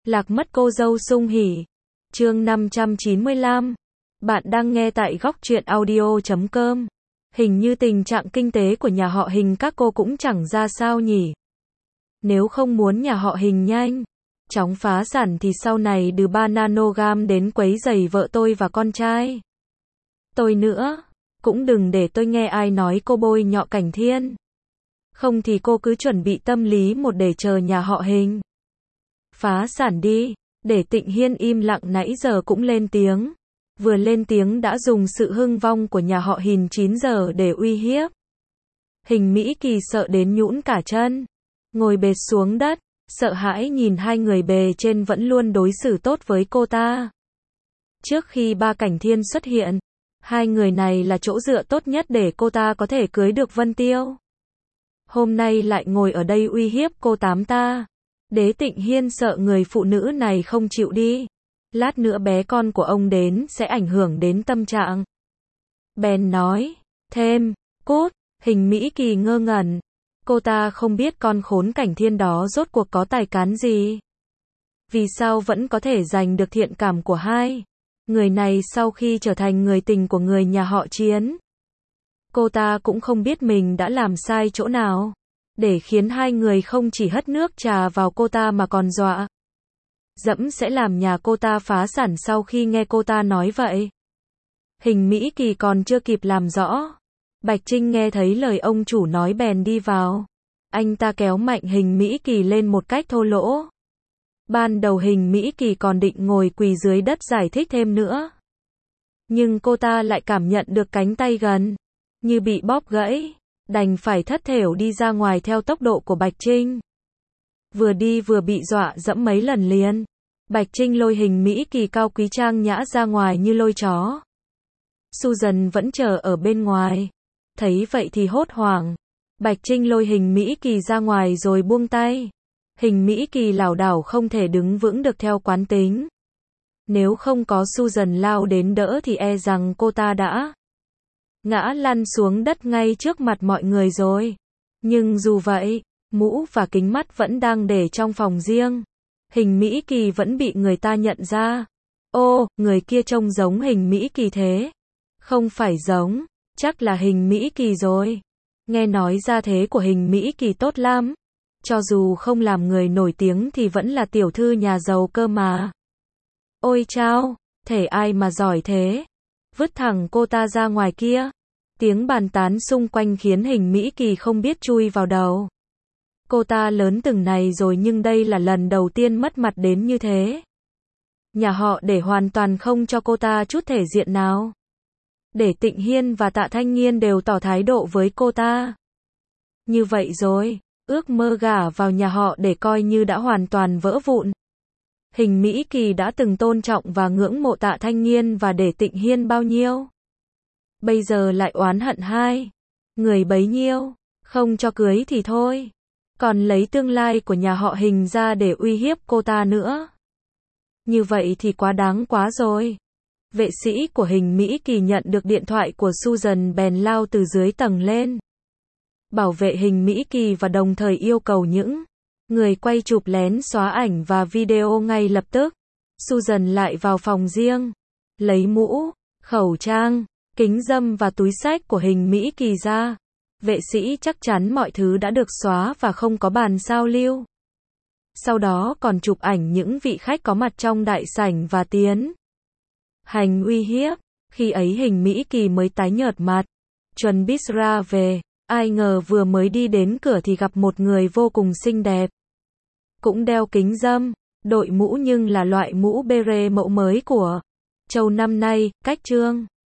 Lạc mất cô dâu sung hỉ. Chương 595. Bạn đang nghe tại góc truyện audio.com. Hình như tình trạng kinh tế của nhà họ Hình các cô cũng chẳng ra sao nhỉ. Nếu không muốn nhà họ Hình nhanh chóng phá sản thì sau này từ 3 nanogam đến quấy rầy vợ tôi và con trai tôi nữa. Cũng đừng để tôi nghe ai nói cô bôi nhọ Cảnh Thiên. Không thì cô cứ chuẩn bị tâm lý một để chờ nhà họ Hình phá sản đi. Để Tịnh Hiên im lặng nãy giờ cũng lên tiếng. Vừa lên tiếng đã dùng sự hưng vong của nhà họ Hình 9 giờ để uy hiếp. Hình Mỹ Kỳ sợ đến nhũn cả chân, ngồi bệt xuống đất, sợ hãi nhìn hai người bề trên vẫn luôn đối xử tốt với cô ta. Trước khi ba Cảnh Thiên xuất hiện, hai người này là chỗ dựa tốt nhất để cô ta có thể cưới được Vân Tiêu. Hôm nay lại ngồi ở đây uy hiếp cô tám ta. Đế Tịnh Hiên sợ người phụ nữ này không chịu đi. Lát nữa bé con của ông đến sẽ ảnh hưởng đến tâm trạng. Bèn nói thêm, cút. Hình Mỹ Kỳ ngơ ngẩn. Cô ta không biết con khốn Cảnh Thiên đó rốt cuộc có tài cán gì. Vì sao vẫn có thể giành được thiện cảm của hai người này sau khi trở thành người tình của người nhà họ Chiến. Cô ta cũng không biết mình đã làm sai chỗ nào, để khiến hai người không chỉ hất nước trà vào cô ta mà còn dọa dẫm sẽ làm nhà cô ta phá sản sau khi nghe cô ta nói vậy. Hình Mỹ Kỳ còn chưa kịp làm rõ. Bạch Trinh nghe thấy lời ông chủ nói bèn đi vào. Anh ta kéo mạnh Hình Mỹ Kỳ lên một cách thô lỗ. Ban đầu Hình Mỹ Kỳ còn định ngồi quỳ dưới đất giải thích thêm nữa. Nhưng cô ta lại cảm nhận được cánh tay gần như bị bóp gãy, đành phải thất thểu đi ra ngoài theo tốc độ của Bạch Trinh. Vừa đi vừa bị dọa dẫm mấy lần liền. Bạch Trinh lôi Hình Mỹ Kỳ cao quý trang nhã ra ngoài như lôi chó. Susan vẫn chờ ở bên ngoài. Thấy vậy thì hốt hoảng. Bạch Trinh lôi Hình Mỹ Kỳ ra ngoài rồi buông tay. Hình Mỹ Kỳ lảo đảo không thể đứng vững được theo quán tính. Nếu không có Susan lao đến đỡ thì e rằng cô ta đã ngã lăn xuống đất ngay trước mặt mọi người rồi. Nhưng dù vậy, mũ và kính mắt vẫn đang để trong phòng riêng. Hình Mỹ Kỳ vẫn bị người ta nhận ra. Ô, người kia trông giống Hình Mỹ Kỳ thế. Không phải giống, chắc là Hình Mỹ Kỳ rồi. Nghe nói gia thế của Hình Mỹ Kỳ tốt lắm. Cho dù không làm người nổi tiếng thì vẫn là tiểu thư nhà giàu cơ mà. Ôi chao, thể ai mà giỏi thế. Vứt thẳng cô ta ra ngoài kia. Tiếng bàn tán xung quanh khiến Hình Mỹ Kỳ không biết chui vào đầu. Cô ta lớn từng này rồi nhưng đây là lần đầu tiên mất mặt đến như thế. Nhà họ để hoàn toàn không cho cô ta chút thể diện nào. Để Tịnh Hiên và Tạ Thanh Nghiên đều tỏ thái độ với cô ta. Như vậy rồi, ước mơ gả vào nhà họ để coi như đã hoàn toàn vỡ vụn. Hình Mỹ Kỳ đã từng tôn trọng và ngưỡng mộ Tạ Thanh Nghiên và để Tịnh Hiên bao nhiêu. Bây giờ lại oán hận hai người bấy nhiêu. Không cho cưới thì thôi, còn lấy tương lai của nhà họ Hình ra để uy hiếp cô ta nữa. Như vậy thì quá đáng quá rồi. Vệ sĩ của Hình Mỹ Kỳ nhận được điện thoại của Susan bèn lao từ dưới tầng lên. Bảo vệ Hình Mỹ Kỳ và đồng thời yêu cầu những người quay chụp lén xóa ảnh và video ngay lập tức. Susan lại vào phòng riêng, lấy mũ, khẩu trang, kính râm và túi xách của Hình Mỹ Kỳ ra. Vệ sĩ chắc chắn mọi thứ đã được xóa và không có bàn sao lưu. Sau đó còn chụp ảnh những vị khách có mặt trong đại sảnh và tiến hành uy hiếp. Khi ấy Hình Mỹ Kỳ mới tái nhợt mặt, chuẩn bị ra về. Ai ngờ vừa mới đi đến cửa thì gặp một người vô cùng xinh đẹp. Cũng đeo kính râm, đội mũ nhưng là loại mũ beret mẫu mới của Châu năm nay, cách trương.